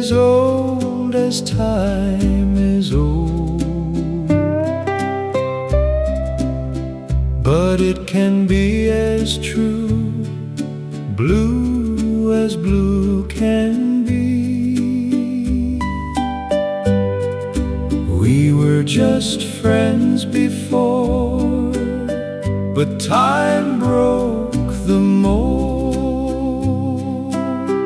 as old as time is old, but it can be as true, blue as blue can be. We were just friends before, but time broke the mold.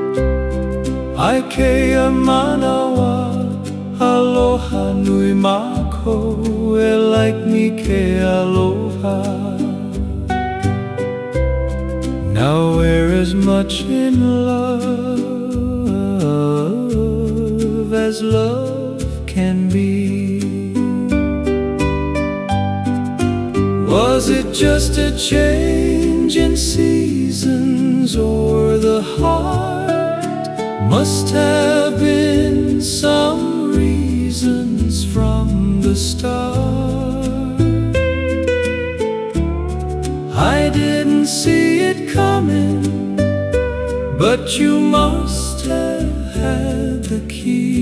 Aikea manawa, aloha nui mako, e like me ke aloha. Now we're as much in love as love can be. Was it just a change in seasons, or the heart must have been some reasons from the start? I didn't see it coming, but you must have had the key.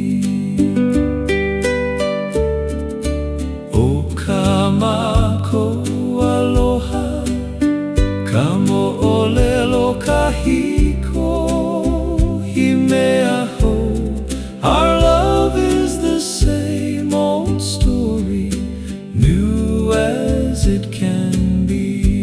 O kamako aloha, ka mo'olelo kahiko, himea ho. Our love is the same old story, new as it can be.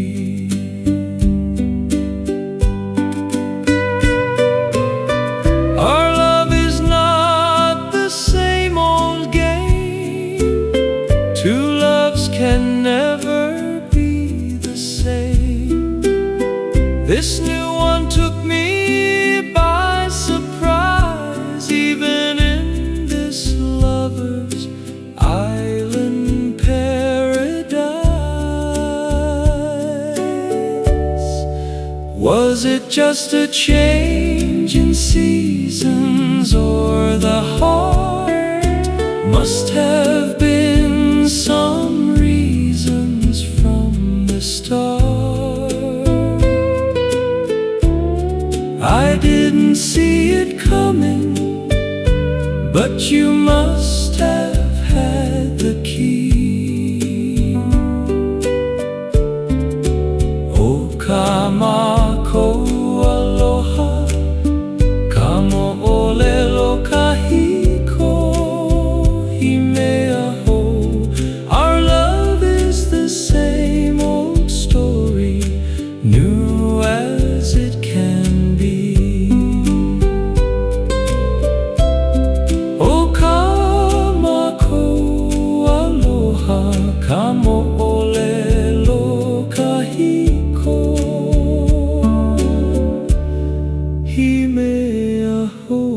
Our love is not the same old game. Two loves can never be the same. This new one took me by surprise, even in this lover's island paradise. Was it just a change in seasons, or the heart must have been some reasons from the start? I didn't see it coming, but you must have had the key. O kamako aloha, ka mo'olelo kahiko, himea ho. Our love is the same old story, new as it can be. O kamako aloha, ka mo'olelo kahiko, himea ho.